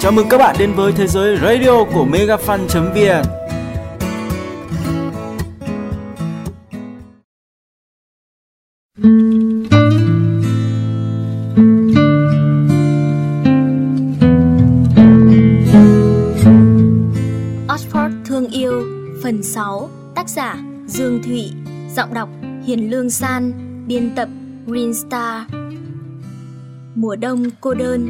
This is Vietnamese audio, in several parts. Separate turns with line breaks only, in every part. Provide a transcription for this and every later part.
Chào mừng các bạn đến với thế giới radio của megafan.vn.
Oxford thương yêu phần 6, tác giả Dương Thụy, giọng đọc Hiền Lương San, biên tập Green Star. Mùa đông cô đơn.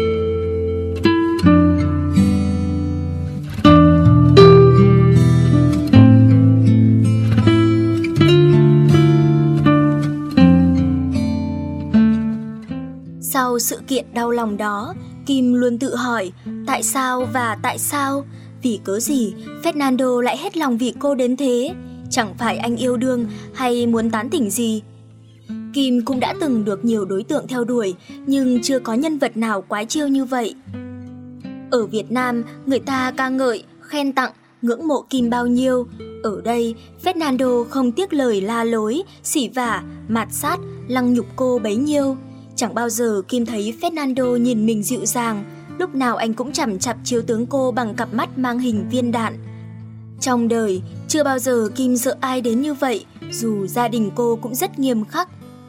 Sau sự kiện đau lòng đó, Kim luôn tự hỏi tại sao và tại sao, vì cớ gì Fernando lại hết lòng vì cô đến thế, chẳng phải anh yêu đương hay muốn tán tỉnh gì. Kim cũng đã từng được nhiều đối tượng theo đuổi, nhưng chưa có nhân vật nào quái chiêu như vậy. Ở Việt Nam, người ta ca ngợi, khen tặng, ngưỡng mộ Kim bao nhiêu. Ở đây, Fernando không tiếc lời la lối, xỉ vả, mạt sát, lăng nhục cô bấy nhiêu. Chẳng bao giờ Kim thấy Fernando nhìn mình dịu dàng, lúc nào anh cũng chằm chặp chiếu tướng cô bằng cặp mắt mang hình viên đạn. Trong đời, chưa bao giờ Kim sợ ai đến như vậy, dù gia đình cô cũng rất nghiêm khắc.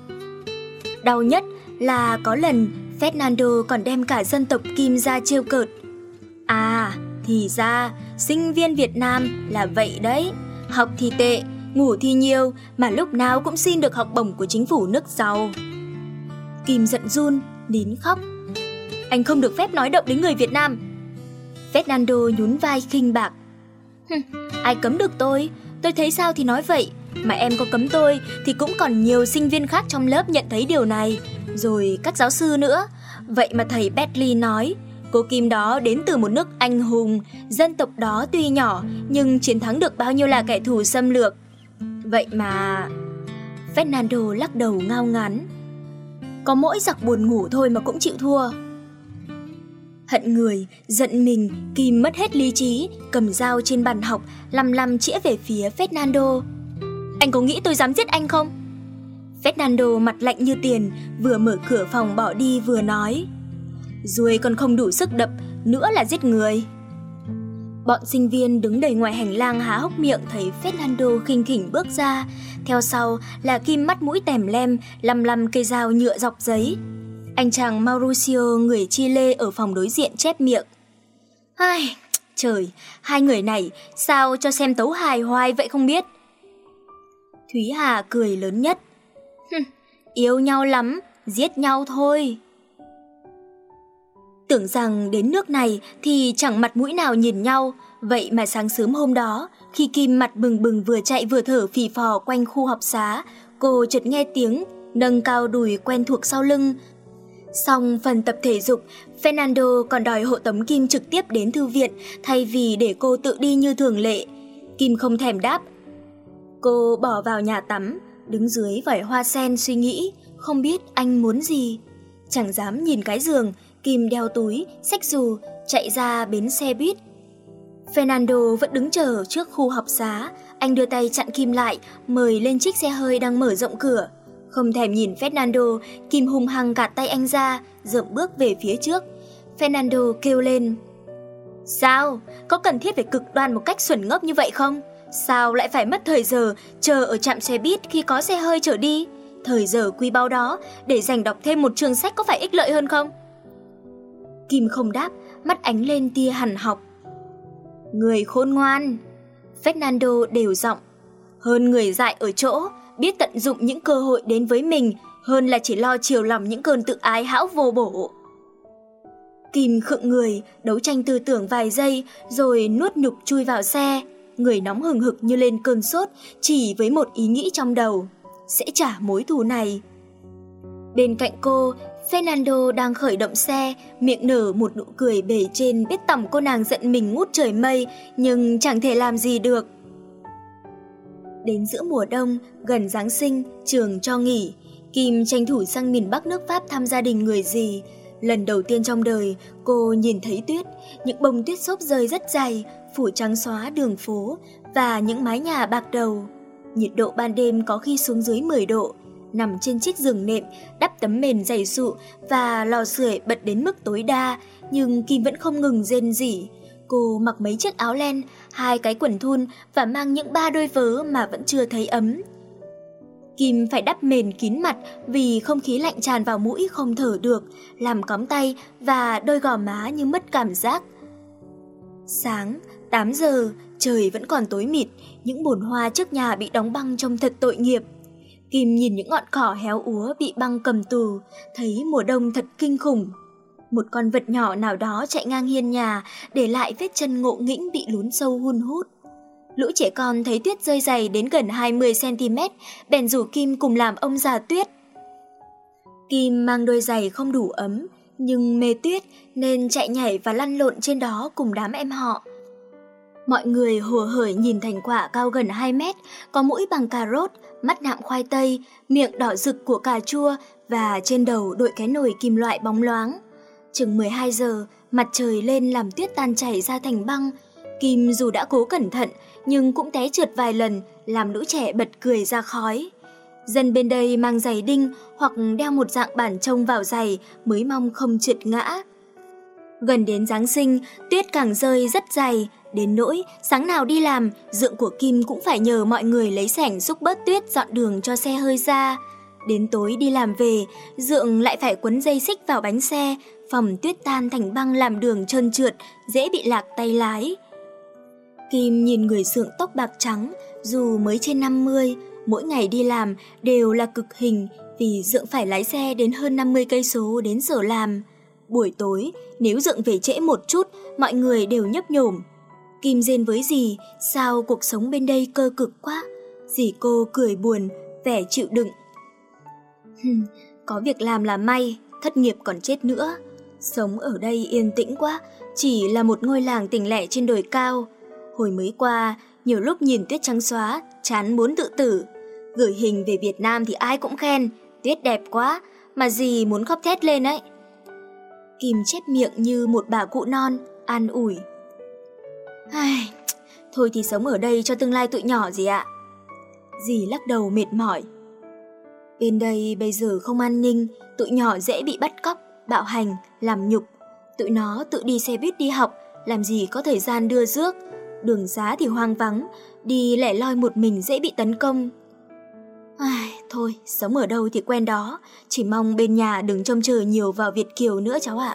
Đau nhất là có lần Fernando còn đem cả dân tộc Kim ra trêu cợt. À, thì ra, sinh viên Việt Nam là vậy đấy, học thì tệ, ngủ thì nhiều, mà lúc nào cũng xin được học bổng của chính phủ nước giàu. Kim giận run, nín khóc. Anh không được phép nói động đến người Việt Nam. Fernando nhún vai khinh bạc. Ai cấm được tôi thấy sao thì nói vậy. Mà em có cấm tôi thì cũng còn nhiều sinh viên khác trong lớp nhận thấy điều này, rồi các giáo sư nữa. Vậy mà thầy Bentley nói, cô Kim đó đến từ một nước anh hùng, dân tộc đó tuy nhỏ nhưng chiến thắng được bao nhiêu là kẻ thù xâm lược. Vậy mà... Fernando lắc đầu ngao ngán. Có mỗi giặc buồn ngủ thôi mà cũng chịu thua. Hận người, giận mình, Kim mất hết lý trí, cầm dao trên bàn học, lăm chĩa về phía Fernando. Anh có nghĩ tôi dám giết anh không? Fernando mặt lạnh như tiền, vừa mở cửa phòng bỏ đi vừa nói. Ruồi còn không đủ sức đập, nữa là giết người. Bọn sinh viên đứng đầy ngoài hành lang há hốc miệng thấy Fernando khinh khỉnh bước ra. Theo sau là Kim mắt mũi tèm lem, lăm cây dao nhựa dọc giấy. Anh chàng Mauricio người Chile ở phòng đối diện chép miệng. Ai, trời, hai người này sao cho xem tấu hài hoài vậy không biết. Thúy Hà cười lớn nhất. Yêu nhau lắm, giết nhau thôi. Tưởng rằng đến nước này thì chẳng mặt mũi nào nhìn nhau. Vậy mà sáng sớm hôm đó, khi Kim mặt bừng bừng vừa chạy vừa thở phì phò quanh khu học xá, cô chợt nghe tiếng nâng cao đùi quen thuộc sau lưng. Xong phần tập thể dục, Fernando còn đòi hộ tống Kim trực tiếp đến thư viện thay vì để cô tự đi như thường lệ. Kim không thèm đáp. Cô bỏ vào nhà tắm, đứng dưới vòi hoa sen suy nghĩ, không biết anh muốn gì. Chẳng dám nhìn cái giường, Kim đeo túi, xách dù, chạy ra bến xe buýt. Fernando vẫn đứng chờ trước khu học xá, anh đưa tay chặn Kim lại, mời lên chiếc xe hơi đang mở rộng cửa. Không thèm nhìn Fernando, Kim hung hăng gạt tay anh ra, dậm bước về phía trước. Fernando kêu lên. Sao? Có cần thiết phải cực đoan một cách xuẩn ngốc như vậy không? Sao lại phải mất thời giờ chờ ở trạm xe buýt khi có xe hơi chở đi? Thời giờ quý báu đó để dành đọc thêm một chương sách có phải ích lợi hơn không? Kim không đáp, mắt ánh lên tia hằn học. Người khôn ngoan. Fernando đều giọng. Hơn người dại ở chỗ, biết tận dụng những cơ hội đến với mình hơn là chỉ lo chiều lòng những cơn tự ái hão vô bổ. Kim khựng người, đấu tranh tư tưởng vài giây rồi nuốt nhục chui vào xe. Người nóng hừng hực như lên cơn sốt, chỉ với một ý nghĩ trong đầu. Sẽ trả mối thù này. Bên cạnh cô, Fernando đang khởi động xe, miệng nở một nụ cười bề trên biết tỏng cô nàng giận mình ngút trời mây, nhưng chẳng thể làm gì được. Đến giữa mùa đông, gần Giáng sinh, trường cho nghỉ, Kim tranh thủ sang miền Bắc nước Pháp thăm gia đình người dì. Lần đầu tiên trong đời, cô nhìn thấy tuyết, những bông tuyết xốp rơi rất dày, phủ trắng xóa đường phố và những mái nhà bạc đầu. Nhiệt độ ban đêm có khi xuống dưới 10 độ. nằm trên chiếc giường nệm, đắp tấm mền dày sụ và lò sưởi bật đến mức tối đa, nhưng Kim vẫn không ngừng rên rỉ. Cô mặc mấy chiếc áo len, 2 cái quần thun và mang những 3 đôi vớ mà vẫn chưa thấy ấm. Kim phải đắp mền kín mặt vì không khí lạnh tràn vào mũi không thở được, làm cóng tay và đôi gò má như mất cảm giác. Sáng, 8 giờ, trời vẫn còn tối mịt, những bồn hoa trước nhà bị đóng băng trông thật tội nghiệp. Kim nhìn những ngọn cỏ héo úa bị băng cầm tù, thấy mùa đông thật kinh khủng. Một con vật nhỏ nào đó chạy ngang hiên nhà, để lại vết chân ngộ nghĩnh bị lún sâu hun hút. Lũ trẻ con thấy tuyết rơi dày đến gần 20cm, bèn rủ Kim cùng làm ông già tuyết. Kim mang đôi giày không đủ ấm, nhưng mê tuyết nên chạy nhảy và lăn lộn trên đó cùng đám em họ. Mọi người hồ hởi nhìn thành quả cao gần 2 mét, có mũi bằng cà rốt, mắt nạm khoai tây, miệng đỏ rực của cà chua và trên đầu đội cái nồi kim loại bóng loáng. Chừng 12 giờ, mặt trời lên làm tuyết tan chảy ra thành băng. Kim dù đã cố cẩn thận nhưng cũng té trượt vài lần, làm lũ trẻ bật cười ra khói. Dân bên đây mang giày đinh hoặc đeo một dạng bản trông vào giày mới mong không trượt ngã. Gần đến Giáng sinh, tuyết càng rơi rất dày, đến nỗi sáng nào đi làm, dượng của Kim cũng phải nhờ mọi người lấy xẻng xúc bớt tuyết dọn đường cho xe hơi ra. Đến tối đi làm về, dượng lại phải quấn dây xích vào bánh xe, phòng tuyết tan thành băng làm đường trơn trượt, dễ bị lạc tay lái. Kim nhìn người dượng tóc bạc trắng, dù mới trên 50, mỗi ngày đi làm đều là cực hình vì dượng phải lái xe đến hơn 50 cây số đến giờ làm. Buổi tối, nếu dượng về trễ một chút, mọi người đều nhấp nhổm. Kim rên với dì, sao cuộc sống bên đây cơ cực quá. Dì cô cười buồn, vẻ chịu đựng. Có việc làm là may, thất nghiệp còn chết nữa. Sống ở đây yên tĩnh quá, chỉ là một ngôi làng tỉnh lẻ trên đồi cao. Hồi mới qua, nhiều lúc nhìn tuyết trắng xóa, chán muốn tự tử. Gửi hình về Việt Nam thì ai cũng khen, tuyết đẹp quá, mà dì muốn khóc thét lên ấy. Kim chép miệng như một bà cụ non, an ủi. Thôi thì sống ở đây cho tương lai tụi nhỏ gì ạ. Dì lắc đầu mệt mỏi. Bên đây bây giờ không an ninh, tụi nhỏ dễ bị bắt cóc, bạo hành, làm nhục. Tụi nó tự đi xe buýt đi học, làm gì có thời gian đưa rước. Đường xá thì hoang vắng, đi lẻ loi một mình dễ bị tấn công. Thôi, sống ở đâu thì quen đó, chỉ mong bên nhà đừng trông chờ nhiều vào Việt kiều nữa cháu ạ.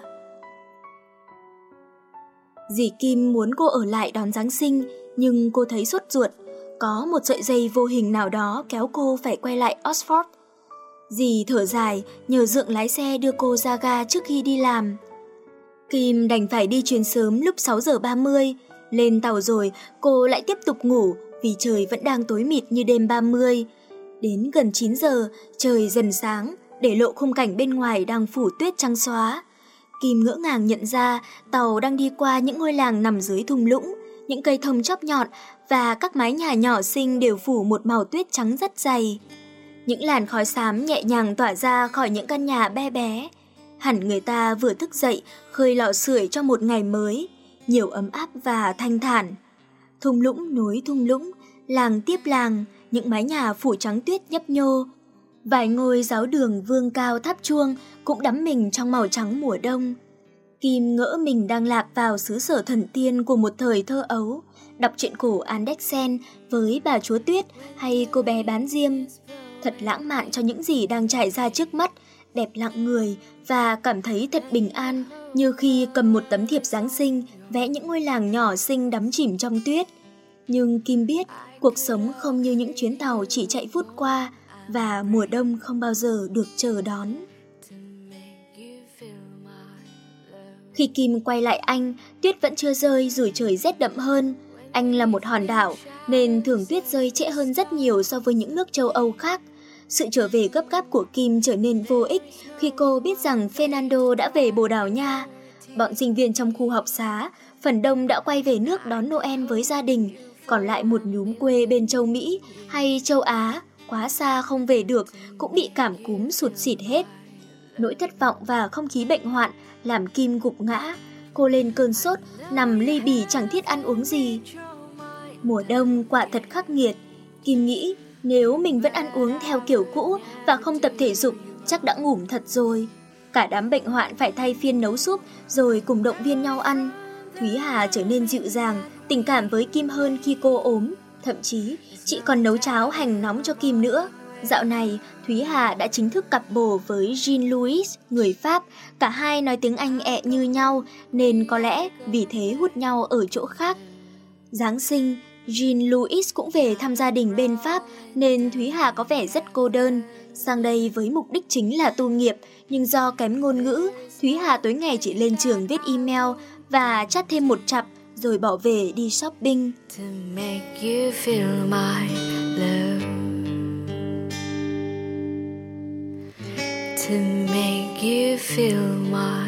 Dì Kim muốn cô ở lại đón Giáng sinh, nhưng cô thấy sốt ruột. Có một sợi dây vô hình nào đó kéo cô phải quay lại Oxford. Dì thở dài, nhờ dượng lái xe đưa cô ra ga trước khi đi làm. Kim đành phải đi chuyến sớm lúc 6 giờ 30. Lên tàu rồi, cô lại tiếp tục ngủ vì trời vẫn đang tối mịt như đêm 30. Đến gần 9 giờ, trời dần sáng, để lộ khung cảnh bên ngoài đang phủ tuyết trắng xóa. Kim ngỡ ngàng nhận ra tàu đang đi qua những ngôi làng nằm dưới thung lũng, những cây thông chóp nhọn và các mái nhà nhỏ xinh đều phủ một màu tuyết trắng rất dày. Những làn khói xám nhẹ nhàng tỏa ra khỏi những căn nhà bé bé. Hẳn người ta vừa thức dậy khơi lò sưởi cho một ngày mới, nhiều ấm áp và thanh thản. Thung lũng nối thung lũng, làng tiếp làng, những mái nhà phủ trắng tuyết nhấp nhô. Vài ngôi giáo đường vương cao tháp chuông cũng đắm mình trong màu trắng mùa đông. Kim ngỡ mình đang lạc vào xứ sở thần tiên của một thời thơ ấu, đọc truyện cổ Andersen với bà chúa tuyết hay cô bé bán diêm. Thật lãng mạn cho những gì đang trải ra trước mắt, đẹp lặng người và cảm thấy thật bình an như khi cầm một tấm thiệp Giáng sinh vẽ những ngôi làng nhỏ xinh đắm chìm trong tuyết. Nhưng Kim biết cuộc sống không như những chuyến tàu chỉ chạy vút qua và mùa đông không bao giờ được chờ đón. Khi Kim quay lại Anh, tuyết vẫn chưa rơi dù trời rét đậm hơn. Anh là một hòn đảo nên thường tuyết rơi trễ hơn rất nhiều so với những nước châu Âu khác. Sự trở về gấp gáp của Kim trở nên vô ích khi cô biết rằng Fernando đã về Bồ Đào Nha. Bọn sinh viên trong khu học xá, phần đông đã quay về nước đón Noel với gia đình, còn lại một nhúm quê bên châu Mỹ hay châu Á, quá xa không về được, cũng bị cảm cúm sụt sịt hết. Nỗi thất vọng và không khí bệnh hoạn làm Kim gục ngã. Cô lên cơn sốt, nằm ly bì chẳng thiết ăn uống gì. Mùa đông quả thật khắc nghiệt. Kim nghĩ Nếu mình vẫn ăn uống theo kiểu cũ và không tập thể dục, chắc đã ngủm thật rồi. Cả đám bệnh hoạn phải thay phiên nấu súp rồi cùng động viên nhau ăn. Thúy Hà trở nên dịu dàng, tình cảm với Kim hơn khi cô ốm. Thậm chí, chị còn nấu cháo hành nóng cho Kim nữa. Dạo này, Thúy Hà đã chính thức cặp bồ với Jean-Louis, người Pháp. Cả hai nói tiếng Anh ẹ như nhau, nên có lẽ vì thế hút nhau ở chỗ khác. Giáng sinh, Jean-Louis cũng về thăm gia đình bên Pháp, nên Thúy Hà có vẻ rất cô đơn. Sang đây với mục đích chính là tu nghiệp, nhưng do kém ngôn ngữ, Thúy Hà tối ngày chỉ lên trường viết email và chat thêm một chặp, rồi bỏ về đi shopping.
To make you feel my love, to make you feel my